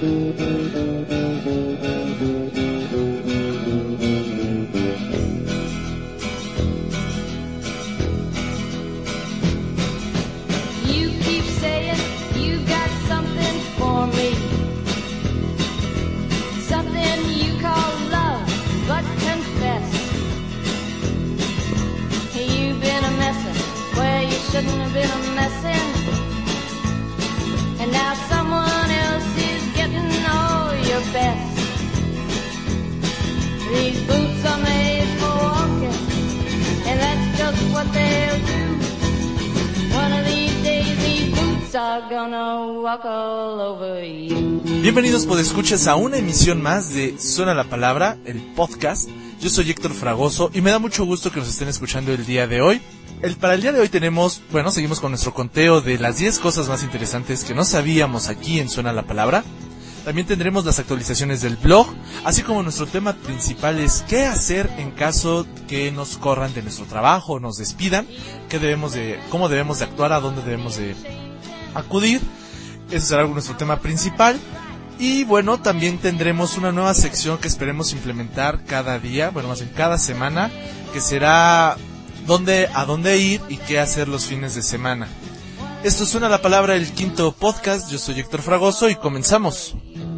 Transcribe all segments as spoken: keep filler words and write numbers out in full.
Bienvenidos podescuchas a una emisión más de Suena la Palabra, el podcast. Yo soy Héctor Fragoso y me da mucho gusto que nos estén escuchando el día de hoy. El, para el día de hoy tenemos, bueno, seguimos con nuestro conteo de las diez cosas más interesantes que no sabíamos aquí en Suena la Palabra. También tendremos las actualizaciones del blog, así como nuestro tema principal es qué hacer en caso que nos corran de nuestro trabajo, nos despidan, qué debemos de, cómo debemos de actuar, a dónde debemos de acudir. Ese será nuestro tema principal. Y bueno, también tendremos una nueva sección que esperemos implementar cada día, bueno, más bien cada semana, que será dónde, a dónde ir y qué hacer los fines de semana. Esto Suena la Palabra, el quinto podcast. Yo soy Héctor Fragoso y comenzamos.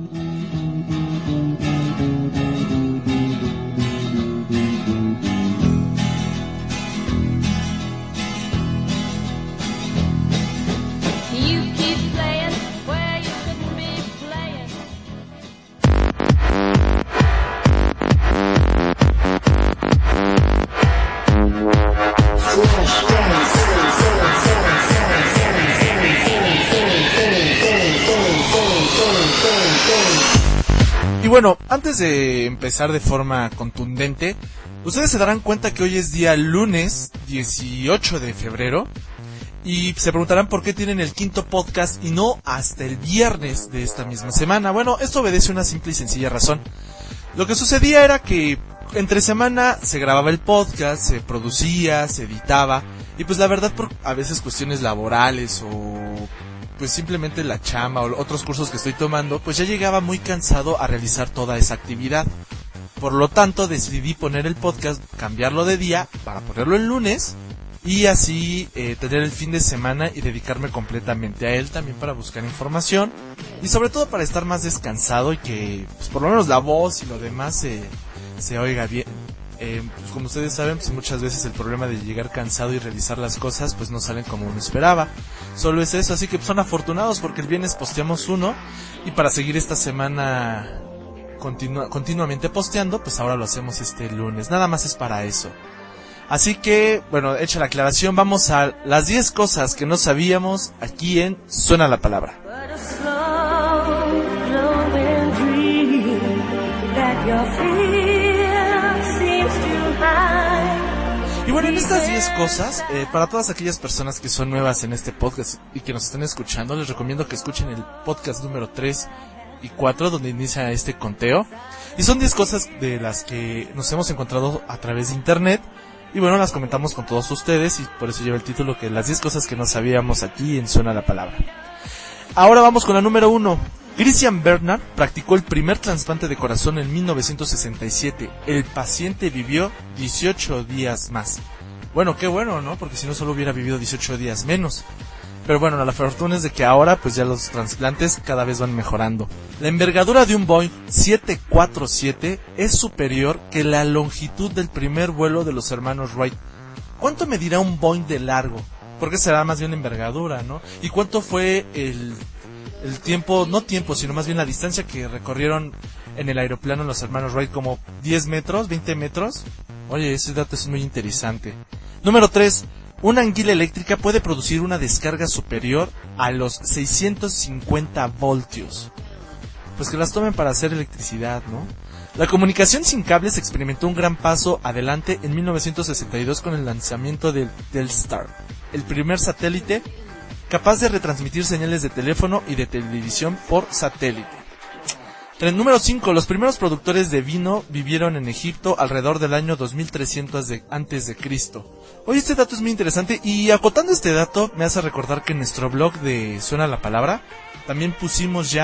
Y bueno, antes de empezar de forma contundente, ustedes se darán cuenta que hoy es día lunes dieciocho de febrero y se preguntarán por qué tienen el quinto podcast y no hasta el viernes de esta misma semana. Bueno, esto obedece a una simple y sencilla razón. Lo que sucedía era que entre semana se grababa el podcast, se producía, se editaba y pues la verdad por a veces cuestiones laborales o pues simplemente la chamba o otros cursos que estoy tomando, pues ya llegaba muy cansado a realizar toda esa actividad. Por lo tanto, decidí poner el podcast, cambiarlo de día para ponerlo el lunes y así eh, tener el fin de semana y dedicarme completamente a él, también para buscar información y sobre todo para estar más descansado y que pues, por lo menos la voz y lo demás se, se oiga bien. Eh, pues como ustedes saben, pues muchas veces el problema de llegar cansado y realizar las cosas pues no salen como uno esperaba. Solo es eso, así que pues, son afortunados porque el viernes posteamos uno y para seguir esta semana continua, continuamente posteando, pues ahora lo hacemos este lunes. Nada más es para eso. Así que, bueno, hecha la aclaración, vamos a las diez cosas que no sabíamos aquí en Suena la Palabra. Y bueno, en estas diez cosas, eh, para todas aquellas personas que son nuevas en este podcast y que nos están escuchando, les recomiendo que escuchen el podcast número tres y cuatro, donde inicia este conteo. Y son diez cosas de las que nos hemos encontrado a través de internet. Y bueno, las comentamos con todos ustedes y por eso lleva el título que las diez cosas que no sabíamos aquí en Suena la Palabra. Ahora vamos con la número uno. Christian Bernard practicó el primer trasplante de corazón en mil novecientos sesenta y siete. El paciente vivió dieciocho días más. Bueno, qué bueno, ¿no? Porque si no solo hubiera vivido dieciocho días menos. Pero bueno, la fortuna es de que ahora pues ya los trasplantes cada vez van mejorando. La envergadura de un Boeing siete cuatro siete es superior que la longitud del primer vuelo de los hermanos Wright. ¿Cuánto medirá un Boeing de largo? Porque será más bien la envergadura, ¿no? ¿Y cuánto fue el... el tiempo, no tiempo, sino más bien la distancia que recorrieron en el aeroplano los hermanos Wright? Como diez metros, veinte metros. Oye, ese dato es muy interesante. Número tres. Una anguila eléctrica puede producir una descarga superior a los seiscientos cincuenta voltios. Pues que las tomen para hacer electricidad, ¿no? La comunicación sin cables experimentó un gran paso adelante en mil novecientos sesenta y dos con el lanzamiento del Telstar, el primer satélite capaz de retransmitir señales de teléfono y de televisión por satélite. Número cinco. Los primeros productores de vino vivieron en Egipto alrededor del año dos mil trescientos de, antes de Cristo. Oye, este dato es muy interesante y acotando este dato me hace recordar que en nuestro blog de Suena la Palabra también pusimos ya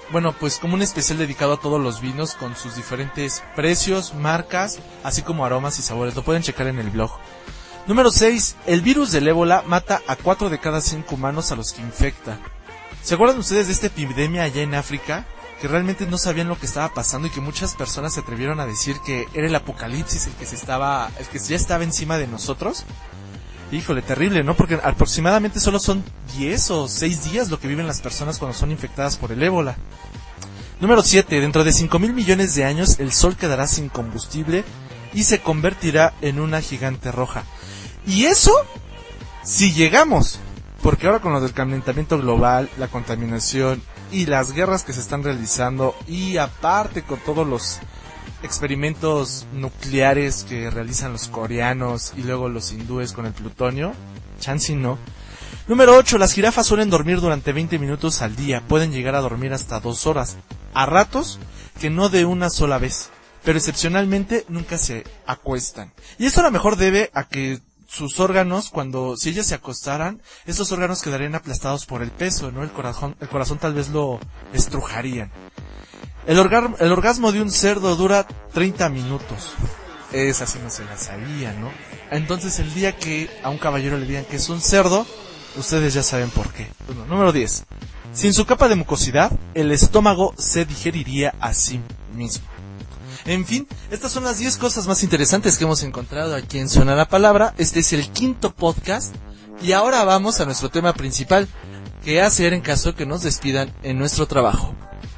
bueno, pues como un especial dedicado a todos los vinos con sus diferentes precios, marcas, así como aromas y sabores. Lo pueden checar en el blog. Número seis. El virus del ébola mata a cuatro de cada cinco humanos a los que infecta. ¿Se acuerdan ustedes de esta epidemia allá en África? Que realmente no sabían lo que estaba pasando y que muchas personas se atrevieron a decir que era el apocalipsis el que se estaba, el que ya estaba encima de nosotros. Híjole, terrible, ¿no? Porque aproximadamente solo son diez o seis días lo que viven las personas cuando son infectadas por el ébola. Número siete. Dentro de cinco mil millones de años el Sol quedará sin combustible y se convertirá en una gigante roja. Y eso, si llegamos, porque ahora con lo del calentamiento global, la contaminación y las guerras que se están realizando, y aparte con todos los experimentos nucleares que realizan los coreanos y luego los hindúes con el plutonio, chance no. Número ocho. Las jirafas suelen dormir durante veinte minutos al día, pueden llegar a dormir hasta dos horas, a ratos que no de una sola vez, pero excepcionalmente nunca se acuestan. Y esto a lo mejor debe a que sus órganos, cuando, si ellas se acostaran, esos órganos quedarían aplastados por el peso, ¿no? El corazón, el corazón tal vez lo estrujarían. El, orga, el orgasmo de un cerdo dura treinta minutos. Esa sí no se la sabía, ¿no? Entonces el día que a un caballero le digan que es un cerdo, ustedes ya saben por qué. Bueno, número diez. Sin su capa de mucosidad, el estómago se digeriría a sí mismo. En fin, estas son las diez cosas más interesantes que hemos encontrado aquí en Suena la Palabra. Este es el quinto podcast y ahora vamos a nuestro tema principal, ¿qué hacer en caso de que nos despidan en nuestro trabajo?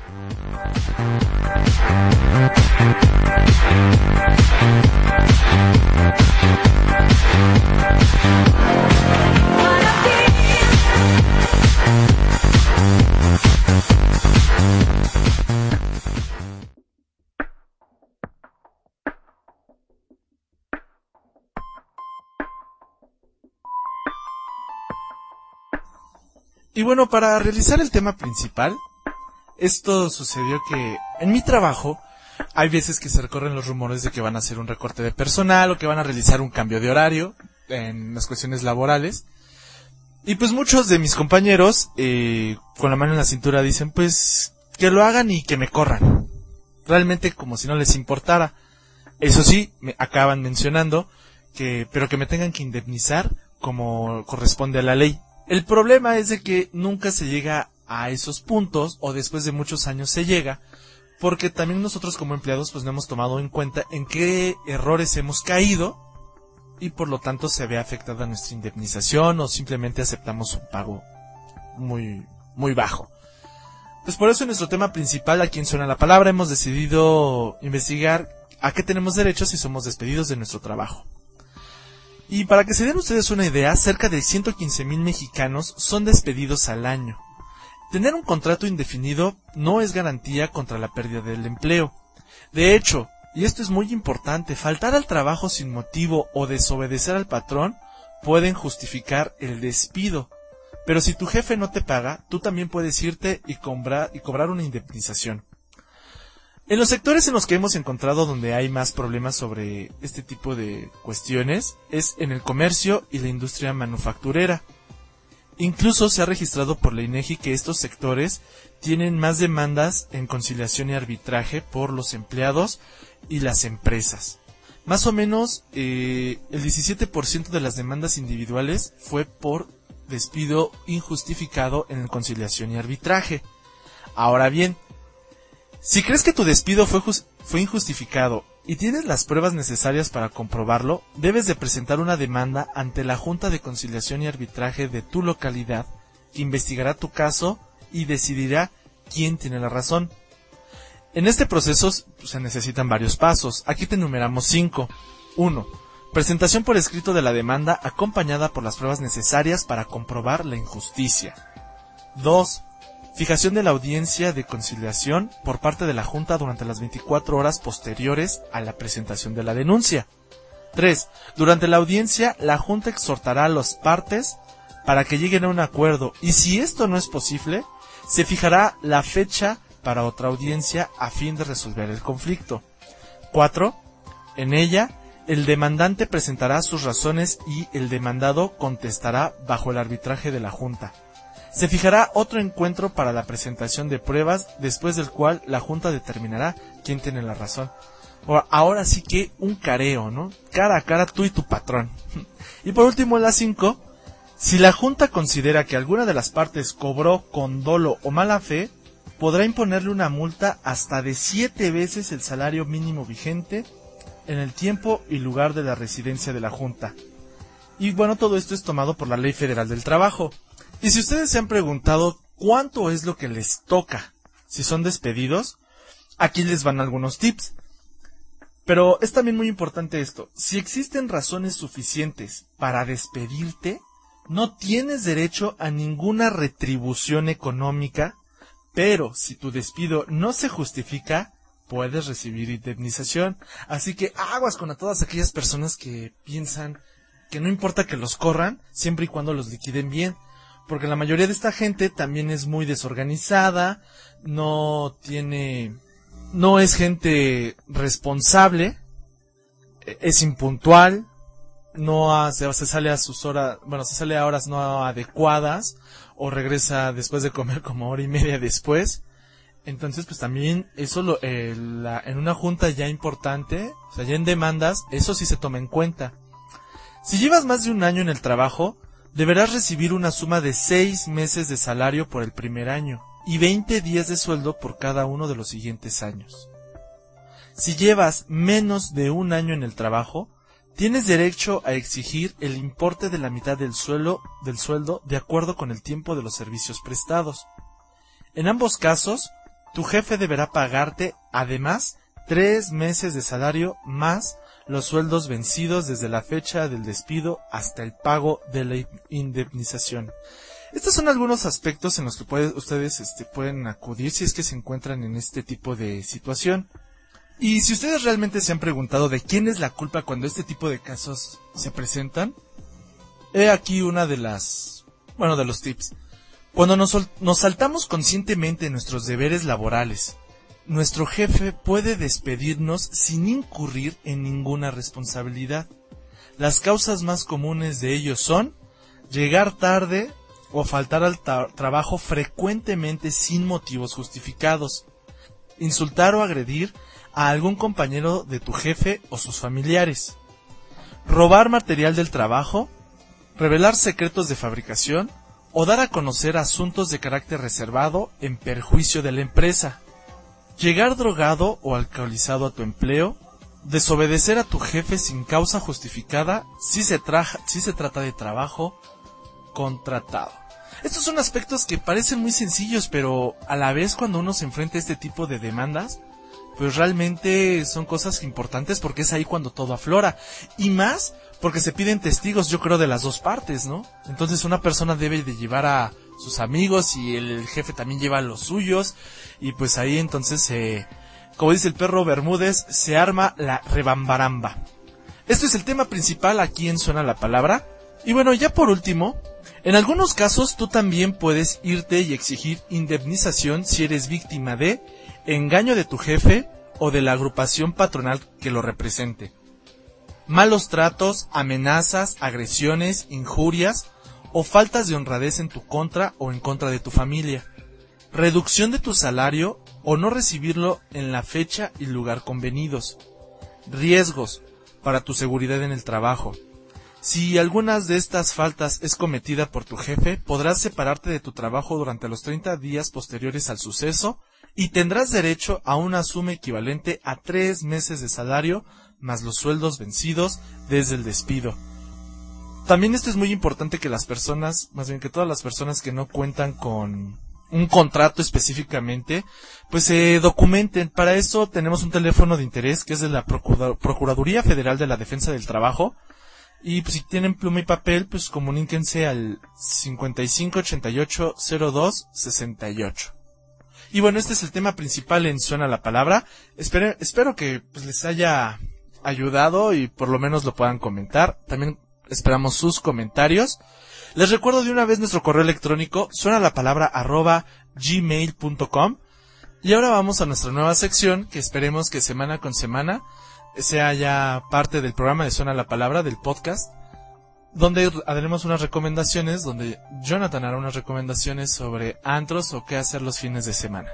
Y bueno, para realizar el tema principal, esto sucedió que en mi trabajo hay veces que se recorren los rumores de que van a hacer un recorte de personal o que van a realizar un cambio de horario en las cuestiones laborales. Y pues muchos de mis compañeros, eh, con la mano en la cintura, dicen pues que lo hagan y que me corran. Realmente como si no les importara. Eso sí, me acaban mencionando que, pero que me tengan que indemnizar como corresponde a la ley. El problema es de que nunca se llega a esos puntos, o después de muchos años se llega, porque también nosotros como empleados pues no hemos tomado en cuenta en qué errores hemos caído, y por lo tanto se ve afectada nuestra indemnización, o simplemente aceptamos un pago muy, muy bajo. Pues por eso en nuestro tema principal, aquí en Suena la Palabra, hemos decidido investigar a qué tenemos derecho si somos despedidos de nuestro trabajo. Y para que se den ustedes una idea, cerca de ciento quince mil mexicanos son despedidos al año. Tener un contrato indefinido no es garantía contra la pérdida del empleo. De hecho, y esto es muy importante, faltar al trabajo sin motivo o desobedecer al patrón pueden justificar el despido. Pero si tu jefe no te paga, tú también puedes irte y cobrar, y cobrar una indemnización. En los sectores en los que hemos encontrado donde hay más problemas sobre este tipo de cuestiones es en el comercio y la industria manufacturera. Incluso se ha registrado por la INEGI que estos sectores tienen más demandas en conciliación y arbitraje por los empleados y las empresas. Más o menos eh, el diecisiete por ciento de las demandas individuales fue por despido injustificado en conciliación y arbitraje. Ahora bien, si crees que tu despido fue, fue injustificado y tienes las pruebas necesarias para comprobarlo, debes de presentar una demanda ante la Junta de Conciliación y Arbitraje de tu localidad, que investigará tu caso y decidirá quién tiene la razón. En este proceso pues, se necesitan varios pasos. Aquí te enumeramos cinco. uno. Presentación por escrito de la demanda acompañada por las pruebas necesarias para comprobar la injusticia. dos. Fijación de la audiencia de conciliación por parte de la Junta durante las veinticuatro horas posteriores a la presentación de la denuncia. tres. Durante la audiencia, la Junta exhortará a las partes para que lleguen a un acuerdo y si esto no es posible, se fijará la fecha para otra audiencia a fin de resolver el conflicto. cuatro. En ella, el demandante presentará sus razones y el demandado contestará bajo el arbitraje de la Junta. Se fijará otro encuentro para la presentación de pruebas, después del cual la Junta determinará quién tiene la razón. Ahora sí que un careo, ¿no? Cara a cara tú y tu patrón. Y por último, la cinco. Si la Junta considera que alguna de las partes cobró con dolo o mala fe, podrá imponerle una multa hasta de siete veces el salario mínimo vigente en el tiempo y lugar de la residencia de la Junta. Y bueno, todo esto es tomado por la Ley Federal del Trabajo. Y si ustedes se han preguntado cuánto es lo que les toca si son despedidos, aquí les van algunos tips. Pero es también muy importante esto. Si existen razones suficientes para despedirte, no tienes derecho a ninguna retribución económica, pero si tu despido no se justifica, puedes recibir indemnización. Así que aguas con a todas aquellas personas que piensan que no importa que los corran, siempre y cuando los liquiden bien. Porque la mayoría de esta gente también es muy desorganizada, no tiene, no es gente responsable, es impuntual, no hace, se sale a sus horas, bueno, se sale a horas no adecuadas, o regresa después de comer como hora y media después. Entonces, pues también eso lo, eh, la, en una junta ya importante, o sea, ya en demandas, eso sí se toma en cuenta. Si llevas más de un año en el trabajo, deberás recibir una suma de seis meses de salario por el primer año y veinte días de sueldo por cada uno de los siguientes años. Si llevas menos de un año en el trabajo, tienes derecho a exigir el importe de la mitad del sueldo, del sueldo de acuerdo con el tiempo de los servicios prestados. En ambos casos, tu jefe deberá pagarte, además, tres meses de salario más los sueldos vencidos desde la fecha del despido hasta el pago de la indemnización. Estos son algunos aspectos en los que puede, ustedes este, pueden acudir si es que se encuentran en este tipo de situación. Y si ustedes realmente se han preguntado de quién es la culpa cuando este tipo de casos se presentan, he aquí una de las, bueno, de los tips. Cuando nos, nos saltamos conscientemente nuestros deberes laborales, nuestro jefe puede despedirnos sin incurrir en ninguna responsabilidad. Las causas más comunes de ello son llegar tarde o faltar al tra- trabajo frecuentemente sin motivos justificados, insultar o agredir a algún compañero de tu jefe o sus familiares, robar material del trabajo, revelar secretos de fabricación o dar a conocer asuntos de carácter reservado en perjuicio de la empresa. Llegar drogado o alcoholizado a tu empleo, desobedecer a tu jefe sin causa justificada si se, traja, si se trata de trabajo contratado. Estos son aspectos que parecen muy sencillos, pero a la vez cuando uno se enfrenta a este tipo de demandas, pues realmente son cosas importantes porque es ahí cuando todo aflora. Y más porque se piden testigos, yo creo, de las dos partes, ¿no? Entonces una persona debe de llevar a sus amigos y el jefe también lleva a los suyos. Y pues ahí entonces, eh, como dice el perro Bermúdez, se arma la rebambaramba. Esto es el tema principal aquí en Suena la Palabra. Y bueno, ya por último, en algunos casos tú también puedes irte y exigir indemnización si eres víctima de engaño de tu jefe o de la agrupación patronal que lo represente. Malos tratos, amenazas, agresiones, injurias o faltas de honradez en tu contra o en contra de tu familia. Reducción de tu salario o no recibirlo en la fecha y lugar convenidos. Riesgos para tu seguridad en el trabajo. Si algunas de estas faltas es cometida por tu jefe, podrás separarte de tu trabajo durante los treinta días posteriores al suceso y tendrás derecho a una suma equivalente a tres meses de salario más los sueldos vencidos desde el despido. También esto es muy importante que las personas, más bien que todas las personas que no cuentan con un contrato específicamente, pues se documenten. Para eso tenemos un teléfono de interés que es de la Procuraduría Federal de la Defensa del Trabajo. Y pues si tienen pluma y papel, pues comuníquense al cincuenta y cinco ochenta y ocho cero dos sesenta y ocho. Y bueno, este es el tema principal en Suena la Palabra. Espero, espero que pues les haya ayudado y por lo menos lo puedan comentar. También esperamos sus comentarios. Les recuerdo de una vez nuestro correo electrónico, suenalapalabra arroba gmail punto com. Y ahora vamos a nuestra nueva sección, que esperemos que semana con semana sea ya parte del programa de Suena la Palabra, del podcast, donde haremos unas recomendaciones, donde Jonathan hará unas recomendaciones sobre antros o qué hacer los fines de semana.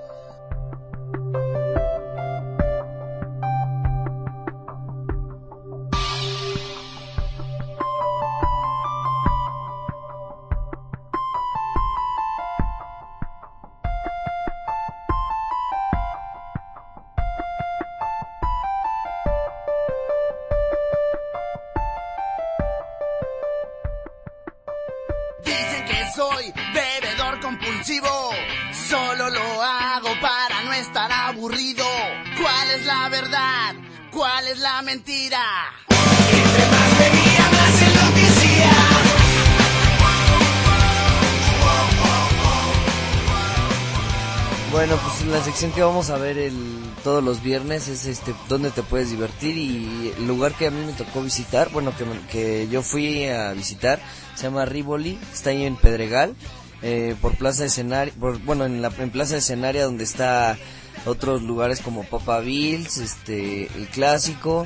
Soy bebedor compulsivo, solo lo hago para no estar aburrido. ¿Cuál es la verdad? ¿Cuál es la mentira? Entre más bebía, más enloquecía. Bueno, pues la sección que vamos a ver el, todos los viernes es este dónde te puedes divertir, y el lugar que a mí me tocó visitar, bueno, que, que yo fui a visitar, se llama Rivoli, está ahí en Pedregal, eh, por Plaza Escenaria, por, bueno, en la en Plaza Escenaria, donde está otros lugares como Papa Bills, este, el Clásico,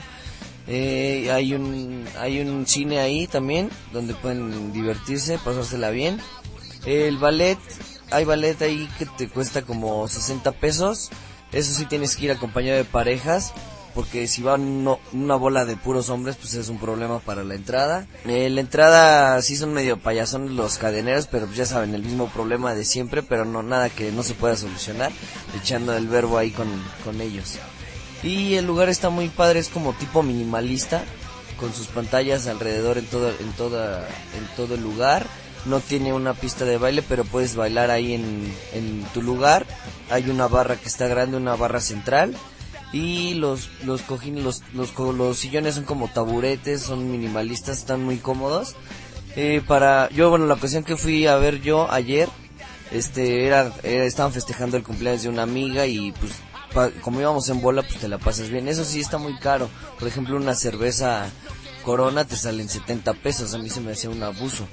eh, hay un hay un cine ahí también, donde pueden divertirse, pasársela bien. El ballet, hay ballet ahí que te cuesta como sesenta pesos, eso sí tienes que ir acompañado de parejas, porque si van no, una bola de puros hombres, pues es un problema para la entrada. Eh, la entrada sí son medio payasones los cadeneros, pero pues ya saben, el mismo problema de siempre, pero no nada que no se pueda solucionar, echando el verbo ahí con, con ellos. Y el lugar está muy padre, es como tipo minimalista, con sus pantallas alrededor en todo, en toda, en todo el lugar. No tiene una pista de baile, pero puedes bailar ahí en, en tu lugar. Hay una barra que está grande, una barra central. Y los los cojines, los, los los sillones son como taburetes, son minimalistas, están muy cómodos. Eh, para yo, bueno, la ocasión que fui a ver yo ayer, este era, era estaban festejando el cumpleaños de una amiga y pues pa, como íbamos en bola, pues te la pasas bien. Eso sí está muy caro. Por ejemplo, una cerveza Corona te sale en setenta pesos, a mí se me hacía un abuso.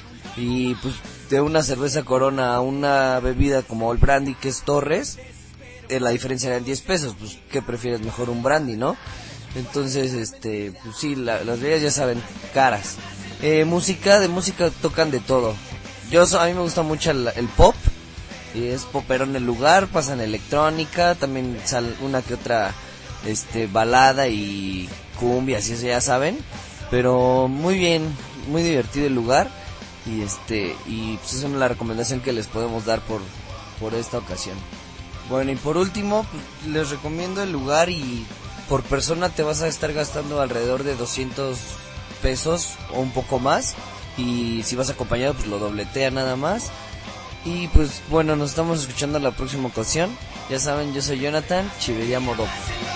Y pues de una cerveza Corona a una bebida como el brandy, que es Torres, eh, la diferencia era en diez pesos, pues ¿qué prefieres? Mejor un brandy, ¿no? Entonces, este, pues sí, la, las bebidas ya saben, caras. Eh, música, de música tocan de todo. Yo, a mí me gusta mucho el, el pop, y es poperón el lugar, pasan electrónica, también sale una que otra, este, balada y cumbia, así eso ya saben, pero muy bien, muy divertido el lugar. Y este y pues es una recomendación que les podemos dar por por esta ocasión. Bueno, y por último, pues, les recomiendo el lugar, y por persona te vas a estar gastando alrededor de doscientos pesos o un poco más, y si vas acompañado pues lo dobletea nada más. Y pues bueno, nos estamos escuchando la próxima ocasión. Ya saben, yo soy Jonathan, Chivería Modo.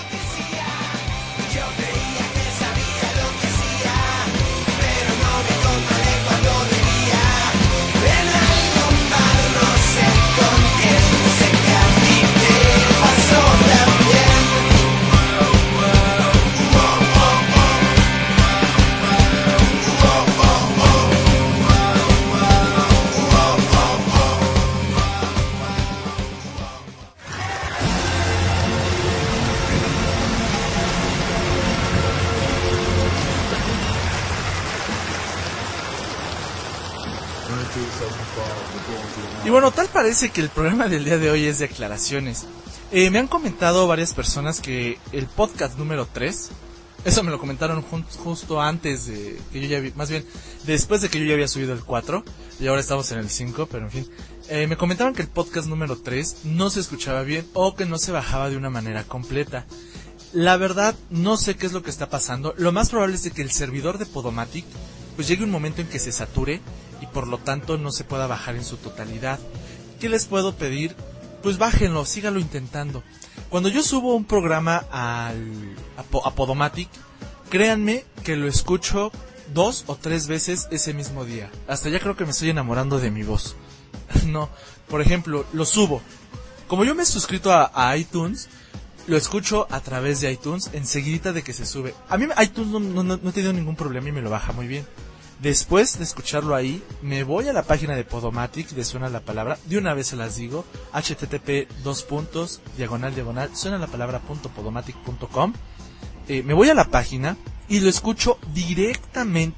Y bueno, tal parece que el programa del día de hoy es de aclaraciones. Eh, me han comentado varias personas que el podcast número tres, eso me lo comentaron jun- justo antes de que yo ya vi, más bien después de que yo ya había subido el cuatro, y ahora estamos en el cinco, pero en fin, eh, me comentaban que el podcast número tres no se escuchaba bien o que no se bajaba de una manera completa. La verdad, no sé qué es lo que está pasando. Lo más probable es de que el servidor de Podomatic pues llegue un momento en que se sature y por lo tanto no se pueda bajar en su totalidad. ¿Qué les puedo pedir? Pues bájenlo, síganlo intentando. Cuando yo subo un programa al, a, po, a Podomatic, créanme que lo escucho dos o tres veces ese mismo día. Hasta ya creo que me estoy enamorando de mi voz. No, por ejemplo, lo subo. Como yo me he suscrito a, a iTunes, lo escucho a través de iTunes enseguida de que se sube. A mí iTunes no, no, no he tenido ningún problema y me lo baja muy bien. Después de escucharlo ahí, me voy a la página de Podomatic, le suena la palabra, de una vez se las digo, http dos puntos, diagonal, diagonal, suena la palabra punto podomatic punto com, eh, me voy a la página y lo escucho directamente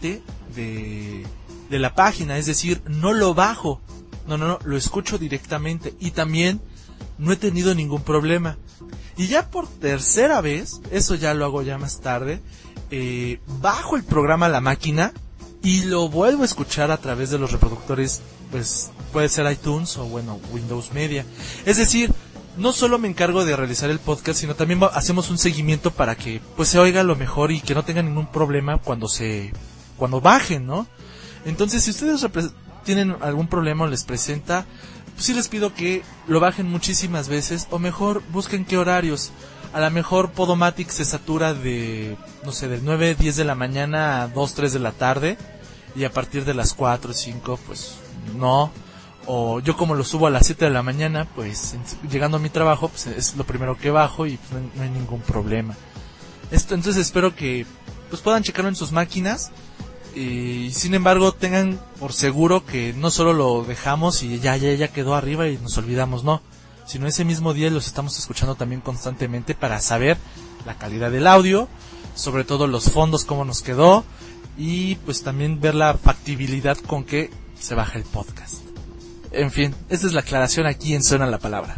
de, de la página, es decir, no lo bajo, no, no, no, lo escucho directamente y también no he tenido ningún problema. Y ya por tercera vez, eso ya lo hago ya más tarde, eh, bajo el programa a la máquina y lo vuelvo a escuchar a través de los reproductores, pues puede ser iTunes o bueno, Windows Media. Es decir, no solo me encargo de realizar el podcast, sino también hacemos un seguimiento para que pues se oiga lo mejor y que no tengan ningún problema cuando se cuando bajen, ¿no? Entonces, si ustedes repre- tienen algún problema o les presenta, pues sí les pido que lo bajen muchísimas veces o mejor busquen qué horarios. A lo mejor Podomatic se satura de, no sé, del nueve, diez de la mañana a dos, tres de la tarde y a partir de las cuatro, cinco, pues no. O yo como lo subo a las siete de la mañana, pues llegando a mi trabajo, pues es lo primero que bajo y pues, no hay ningún problema. Esto, entonces espero que pues puedan checarlo en sus máquinas y sin embargo tengan por seguro que no solo lo dejamos y ya ya ya quedó arriba y nos olvidamos, no, sino ese mismo día los estamos escuchando también constantemente para saber la calidad del audio, sobre todo los fondos, cómo nos quedó y pues también ver la factibilidad con que se baja el podcast. En fin, esta es la aclaración aquí en Suena la Palabra.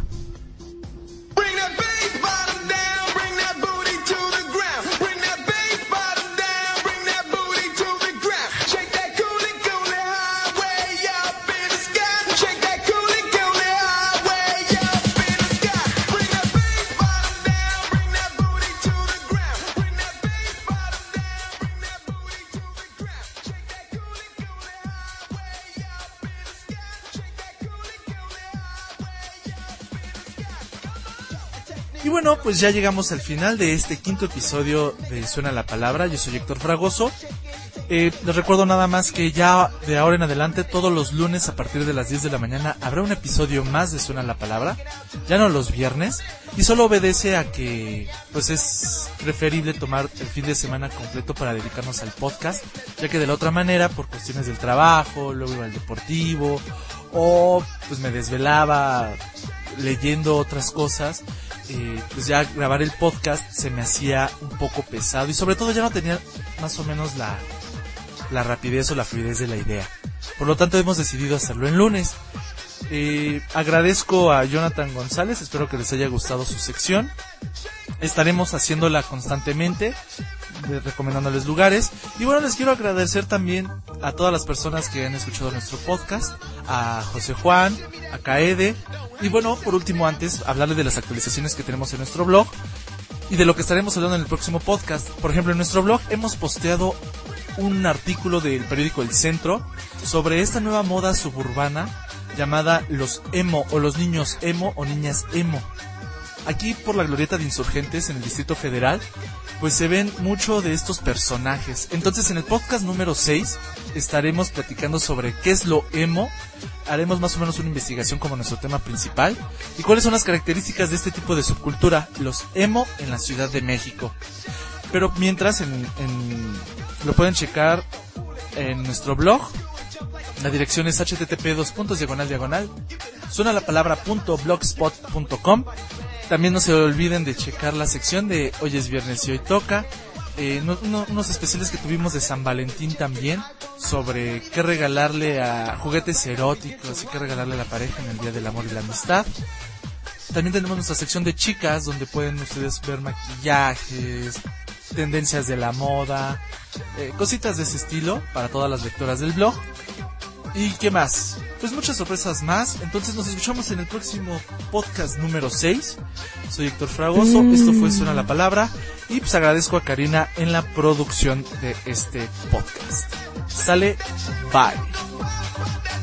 Y bueno, pues ya llegamos al final de este quinto episodio de Suena la Palabra. Yo soy Héctor Fragoso. Eh, les recuerdo nada más que ya de ahora en adelante, todos los lunes a partir de las diez de la mañana, habrá un episodio más de Suena la Palabra. Ya no los viernes. Y solo obedece a que pues es preferible tomar el fin de semana completo para dedicarnos al podcast, ya que de la otra manera, por cuestiones del trabajo, luego iba al deportivo, o pues me desvelaba leyendo otras cosas, eh, pues ya grabar el podcast se me hacía un poco pesado y sobre todo ya no tenía más o menos la, la rapidez o la fluidez de la idea. Por lo tanto hemos decidido hacerlo en lunes. Eh, agradezco a Jonathan González, espero que les haya gustado su sección. Estaremos haciéndola constantemente, de, recomendándoles lugares. Y bueno, les quiero agradecer también a todas las personas que han escuchado nuestro podcast, a José Juan, a Kaede. Y bueno, por último, antes, hablarles de las actualizaciones que tenemos en nuestro blog y de lo que estaremos hablando en el próximo podcast. Por ejemplo, en nuestro blog hemos posteado un artículo del periódico El Centro sobre esta nueva moda suburbana llamada los emo o los niños emo o niñas emo. Aquí por la glorieta de Insurgentes en el Distrito Federal, pues se ven mucho de estos personajes. Entonces en el podcast número seis estaremos platicando sobre qué es lo emo. Haremos más o menos una investigación como nuestro tema principal y cuáles son las características de este tipo de subcultura, los emo en la Ciudad de México. Pero mientras en, en, lo pueden checar en nuestro blog. La dirección es http dos puntos diagonal diagonal suena la palabra punto blogspot punto com. También no se olviden de checar la sección de Hoy es Viernes y Hoy Toca, eh, no, no, unos especiales que tuvimos de San Valentín también, sobre qué regalarle a juguetes eróticos y qué regalarle a la pareja en el Día del Amor y la Amistad. También tenemos nuestra sección de chicas, donde pueden ustedes ver maquillajes, tendencias de la moda, eh, cositas de ese estilo para todas las lectoras del blog. ¿Y qué más? Pues muchas sorpresas más. Entonces nos escuchamos en el próximo podcast número seis. Soy Héctor Fragoso, mm. Esto fue Suena la Palabra. Y pues agradezco a Karina en la producción de este podcast. Sale, bye.